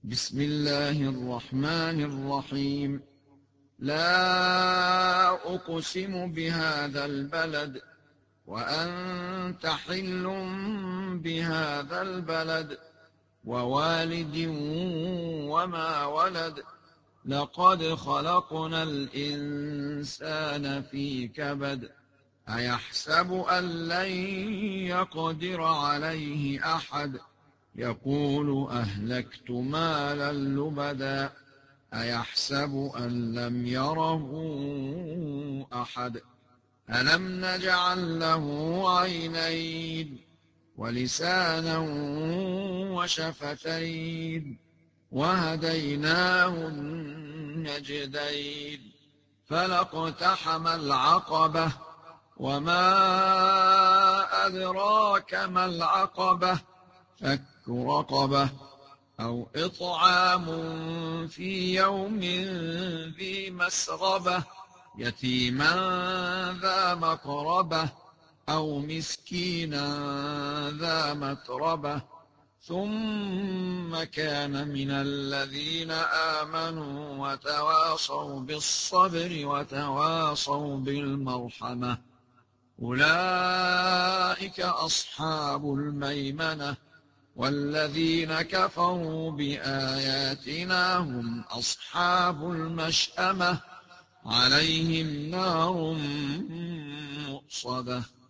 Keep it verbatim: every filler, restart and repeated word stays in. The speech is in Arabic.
بسم الله الرحمن الرحيم. لا أقسم بهذا البلد وأنت حل بهذا البلد ووالد وما ولد. لقد خلقنا الإنسان في كبد. أيحسب أن لن يقدر عليه أحد؟ يقول أهلكت مالا لبدا. أيحسب أن لم يره أحد؟ ألم نجعل له عينين ولسانا وشفتين وهديناه النجدين. فلاقتحم العقبة وما أدراك ما العقبة. فك رقبة أو إطعام في يوم ذي مسغبة يتيما ذا مقربة أو مسكينا ذا متربة ثم كان من الذين آمنوا وتواصوا بالصبر وتواصوا بالمرحمة. أولئك أصحاب الميمنة. والذين كفروا بآياتنا هم أصحاب المشأمة. عليهم نار مؤصدة.